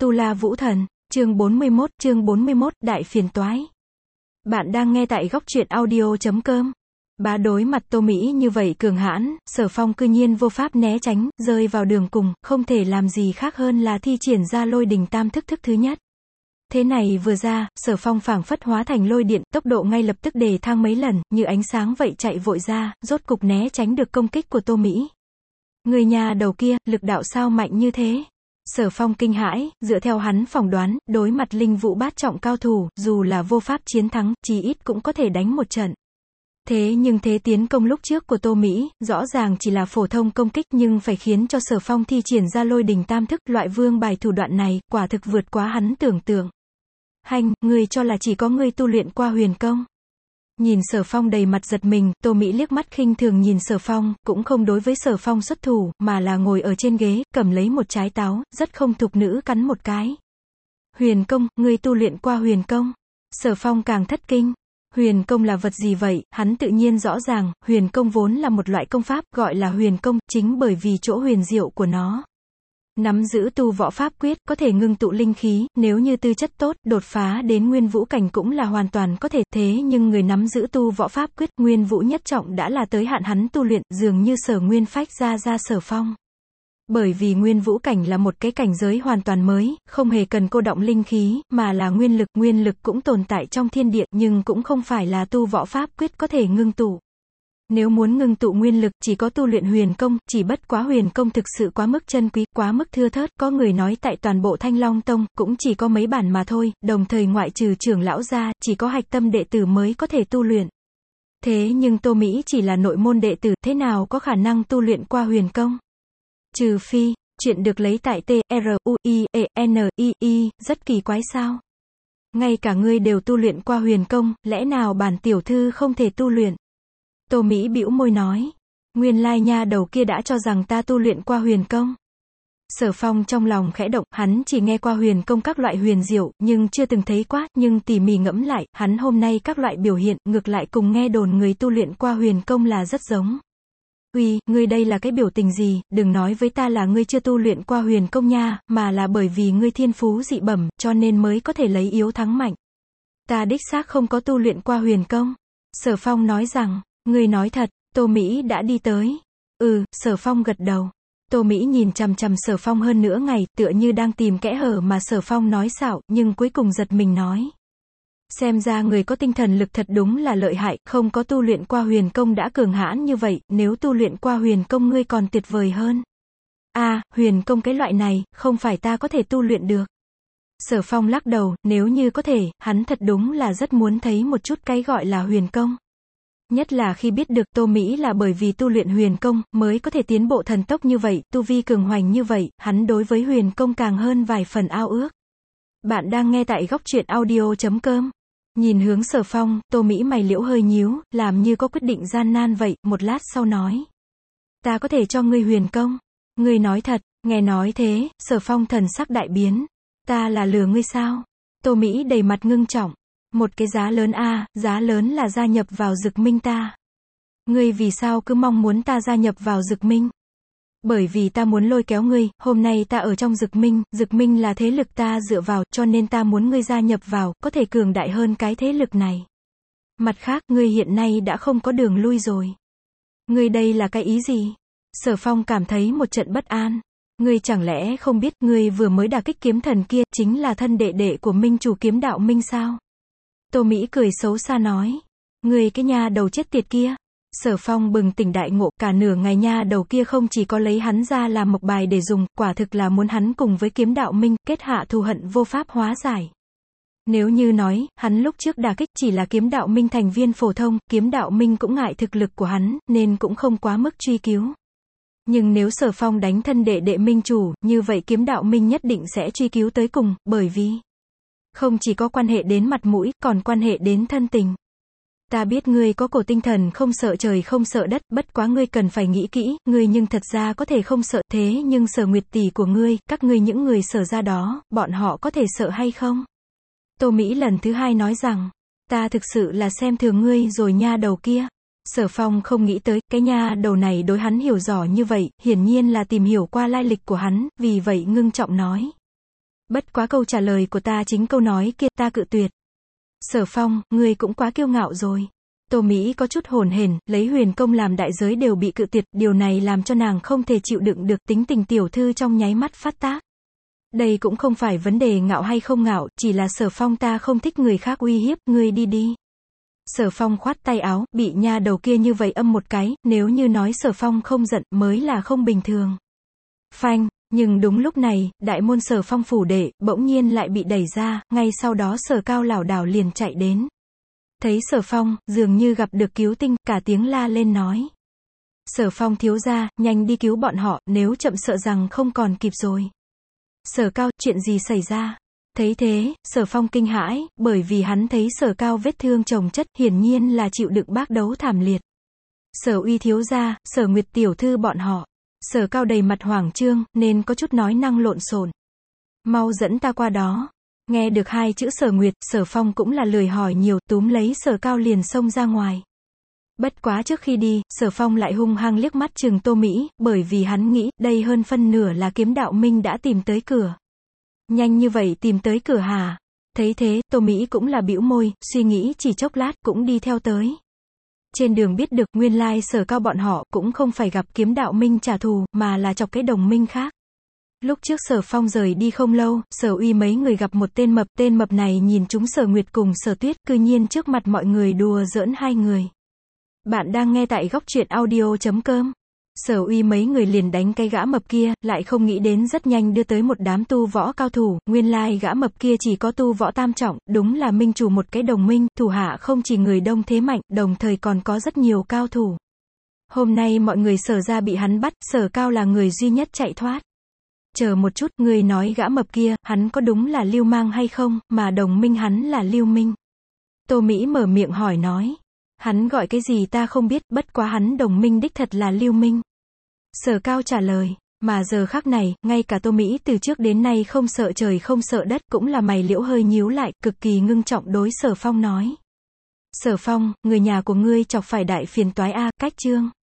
Tu La Vũ Thần, chương 41, đại phiền toái. Bạn đang nghe tại góc truyện audio.com. Bá đối mặt Tô Mỹ như vậy cường hãn, Sở Phong cư nhiên vô pháp né tránh, rơi vào đường cùng, không thể làm gì khác hơn là thi triển ra lôi đình tam thức thứ nhất. Thế này vừa ra, Sở Phong phảng phất hóa thành lôi điện, tốc độ ngay lập tức đề thang mấy lần, như ánh sáng vậy chạy vội ra, rốt cục né tránh được công kích của Tô Mỹ. Người nhà đầu kia, lực đạo sao mạnh như thế? Sở Phong kinh hãi, dựa theo hắn phỏng đoán, đối mặt linh vũ bát trọng cao thủ, dù là vô pháp chiến thắng, chí ít cũng có thể đánh một trận. Thế nhưng thế tiến công lúc trước của Tô Mỹ, rõ ràng chỉ là phổ thông công kích nhưng phải khiến cho Sở Phong thi triển ra lôi đình tam thức, loại vương bài thủ đoạn này, quả thực vượt quá hắn tưởng tượng. Hành, ngươi cho là chỉ có ngươi tu luyện qua huyền công. Nhìn Sở Phong đầy mặt giật mình, Tô Mỹ liếc mắt khinh thường nhìn Sở Phong, cũng không đối với Sở Phong xuất thủ, mà là ngồi ở trên ghế, cầm lấy một trái táo, rất không thục nữ cắn một cái. Huyền công, ngươi tu luyện qua huyền công. Sở Phong càng thất kinh. Huyền công là vật gì vậy? Hắn tự nhiên rõ ràng, huyền công vốn là một loại công pháp, gọi là huyền công, chính bởi vì chỗ huyền diệu của nó. Nắm giữ tu võ pháp quyết, có thể ngưng tụ linh khí, nếu như tư chất tốt, đột phá đến nguyên vũ cảnh cũng là hoàn toàn có thể, thế nhưng người nắm giữ tu võ pháp quyết, nguyên vũ nhất trọng đã là tới hạn hắn tu luyện, dường như Sở Nguyên phách ra Sở Phong. Bởi vì nguyên vũ cảnh là một cái cảnh giới hoàn toàn mới, không hề cần cô động linh khí, mà là nguyên lực cũng tồn tại trong thiên địa, nhưng cũng không phải là tu võ pháp quyết có thể ngưng tụ. Nếu muốn ngưng tụ nguyên lực, chỉ có tu luyện huyền công, chỉ bất quá huyền công thực sự quá mức chân quý, quá mức thưa thớt, có người nói tại toàn bộ Thanh Long Tông, cũng chỉ có mấy bản mà thôi, đồng thời ngoại trừ trưởng lão ra, chỉ có hạch tâm đệ tử mới có thể tu luyện. Thế nhưng Tô Mỹ chỉ là nội môn đệ tử, thế nào có khả năng tu luyện qua huyền công? Trừ phi, chuyện được lấy tại TRUIENII, rất kỳ quái sao? Ngay cả ngươi đều tu luyện qua huyền công, lẽ nào bản tiểu thư không thể tu luyện? Tô Mỹ bĩu môi nói, nguyên lai nha đầu kia đã cho rằng ta tu luyện qua huyền công. Sở Phong trong lòng khẽ động, hắn chỉ nghe qua huyền công các loại huyền diệu, nhưng chưa từng thấy quá, nhưng tỉ mỉ ngẫm lại, hắn hôm nay các loại biểu hiện, ngược lại cùng nghe đồn người tu luyện qua huyền công là rất giống. Uy, ngươi đây là cái biểu tình gì, đừng nói với ta là ngươi chưa tu luyện qua huyền công nha, mà là bởi vì ngươi thiên phú dị bẩm, cho nên mới có thể lấy yếu thắng mạnh. Ta đích xác không có tu luyện qua huyền công. Sở Phong nói rằng, ngươi nói thật. Tô Mỹ đã đi tới. Sở Phong gật đầu. Tô Mỹ nhìn chằm chằm Sở Phong hơn nửa ngày, tựa như đang tìm kẽ hở mà Sở Phong nói xạo, nhưng cuối cùng giật mình nói. Xem ra người có tinh thần lực thật đúng là lợi hại, không có tu luyện qua huyền công đã cường hãn như vậy, nếu tu luyện qua huyền công ngươi còn tuyệt vời hơn. Huyền công cái loại này, không phải ta có thể tu luyện được. Sở Phong lắc đầu, nếu như có thể, hắn thật đúng là rất muốn thấy một chút cái gọi là huyền công. Nhất là khi biết được Tô Mỹ là bởi vì tu luyện huyền công, mới có thể tiến bộ thần tốc như vậy, tu vi cường hoành như vậy, hắn đối với huyền công càng hơn vài phần ao ước. Bạn đang nghe tại góc truyện audio.com. Nhìn hướng Sở Phong, Tô Mỹ mày liễu hơi nhíu, làm như có quyết định gian nan vậy, một lát sau nói. Ta có thể cho ngươi huyền công. Ngươi nói thật, nghe nói thế, Sở Phong thần sắc đại biến. Ta là lừa ngươi sao? Tô Mỹ đầy mặt ngưng trọng. Một cái giá lớn giá lớn là gia nhập vào Dực Minh ta. Ngươi vì sao cứ mong muốn ta gia nhập vào Dực Minh? Bởi vì ta muốn lôi kéo ngươi, hôm nay ta ở trong Dực Minh là thế lực ta dựa vào, cho nên ta muốn ngươi gia nhập vào, có thể cường đại hơn cái thế lực này. Mặt khác, ngươi hiện nay đã không có đường lui rồi. Ngươi đây là cái ý gì? Sở Phong cảm thấy một trận bất an. Ngươi chẳng lẽ không biết, ngươi vừa mới đả kích kiếm thần kia, chính là thân đệ đệ của Minh chủ Kiếm Đạo Minh sao? Tô Mỹ cười xấu xa nói. Ngươi cái nha đầu chết tiệt kia. Sở Phong bừng tỉnh đại ngộ, cả nửa ngày nha đầu kia không chỉ có lấy hắn ra làm mộc bài để dùng, quả thực là muốn hắn cùng với Kiếm Đạo Minh, kết hạ thù hận vô pháp hóa giải. Nếu như nói, hắn lúc trước đả kích chỉ là Kiếm Đạo Minh thành viên phổ thông, Kiếm Đạo Minh cũng ngại thực lực của hắn, nên cũng không quá mức truy cứu. Nhưng nếu Sở Phong đánh thân đệ đệ Minh chủ, như vậy Kiếm Đạo Minh nhất định sẽ truy cứu tới cùng, bởi vì không chỉ có quan hệ đến mặt mũi, còn quan hệ đến thân tình. Ta biết ngươi có cổ tinh thần không sợ trời không sợ đất, bất quá ngươi cần phải nghĩ kỹ, ngươi nhưng thật ra có thể không sợ, thế nhưng Sở Nguyệt tỷ của ngươi, các ngươi những người Sở gia đó, bọn họ có thể sợ hay không? Tô Mỹ lần thứ hai nói rằng, ta thực sự là xem thường ngươi rồi nha đầu kia. Sở Phong không nghĩ tới, cái nha đầu này đối hắn hiểu rõ như vậy, hiển nhiên là tìm hiểu qua lai lịch của hắn, vì vậy ngưng trọng nói. Bất quá câu trả lời của ta chính câu nói kia, ta cự tuyệt. Sở Phong, ngươi cũng quá kiêu ngạo rồi. Tô Mỹ có chút hồn hển, lấy huyền công làm đại giới đều bị cự tuyệt, điều này làm cho nàng không thể chịu đựng được, tính tình tiểu thư trong nháy mắt phát tác. Đây cũng không phải vấn đề ngạo hay không ngạo, chỉ là Sở Phong ta không thích người khác uy hiếp, ngươi đi đi. Sở Phong khoát tay áo, bị nha đầu kia như vậy âm một cái, nếu như nói Sở Phong không giận mới là không bình thường. Phanh, nhưng đúng lúc này, đại môn Sở Phong phủ đệ, bỗng nhiên lại bị đẩy ra, ngay sau đó Sở Cao lảo đảo liền chạy đến. Thấy Sở Phong, dường như gặp được cứu tinh, cả tiếng la lên nói. Sở Phong thiếu gia, nhanh đi cứu bọn họ, nếu chậm sợ rằng không còn kịp rồi. Sở Cao, chuyện gì xảy ra? Thấy thế, Sở Phong kinh hãi, bởi vì hắn thấy Sở Cao vết thương chồng chất, hiển nhiên là chịu đựng bác đấu thảm liệt. Sở Uy thiếu gia, Sở Nguyệt tiểu thư bọn họ. Sở Cao đầy mặt hoảng trương, nên có chút nói năng lộn xộn. Mau dẫn ta qua đó. Nghe được hai chữ Sở Nguyệt, Sở Phong cũng là lười hỏi nhiều, túm lấy Sở Cao liền xông ra ngoài. Bất quá trước khi đi, Sở Phong lại hung hăng liếc mắt chừng Tô Mỹ, bởi vì hắn nghĩ, đây hơn phân nửa là Kiếm Đạo Minh đã tìm tới cửa. Nhanh như vậy tìm tới cửa hả? Thấy thế, Tô Mỹ cũng là bĩu môi, suy nghĩ chỉ chốc lát cũng đi theo tới. Trên đường biết được, nguyên lai Sở Cao bọn họ cũng không phải gặp Kiếm Đạo Minh trả thù, mà là chọc cái đồng minh khác. Lúc trước Sở Phong rời đi không lâu, Sở Uy mấy người gặp một tên mập này nhìn chúng Sở Nguyệt cùng Sở Tuyết, cư nhiên trước mặt mọi người đùa giỡn hai người. Bạn đang nghe tại góc truyện audio.com. Sở Uy mấy người liền đánh cái gã mập kia, lại không nghĩ đến rất nhanh đưa tới một đám tu võ cao thủ, nguyên lai gã mập kia chỉ có tu võ tam trọng, đúng là minh chủ một cái đồng minh, thủ hạ không chỉ người đông thế mạnh, đồng thời còn có rất nhiều cao thủ. Hôm nay mọi người Sở ra bị hắn bắt, Sở Cao là người duy nhất chạy thoát. Chờ một chút, người nói gã mập kia, hắn có đúng là Lưu Mang hay không, mà đồng minh hắn là Lưu Minh. Tô Mỹ mở miệng hỏi nói. Hắn gọi cái gì ta không biết, bất quá hắn đồng minh đích thật là Lưu Minh. Sở Cao trả lời, mà giờ khắc này, ngay cả Tô Mỹ từ trước đến nay không sợ trời không sợ đất, cũng là mày liễu hơi nhíu lại, cực kỳ ngưng trọng đối Sở Phong nói. Sở Phong, người nhà của ngươi chọc phải đại phiền toái a, cách chương.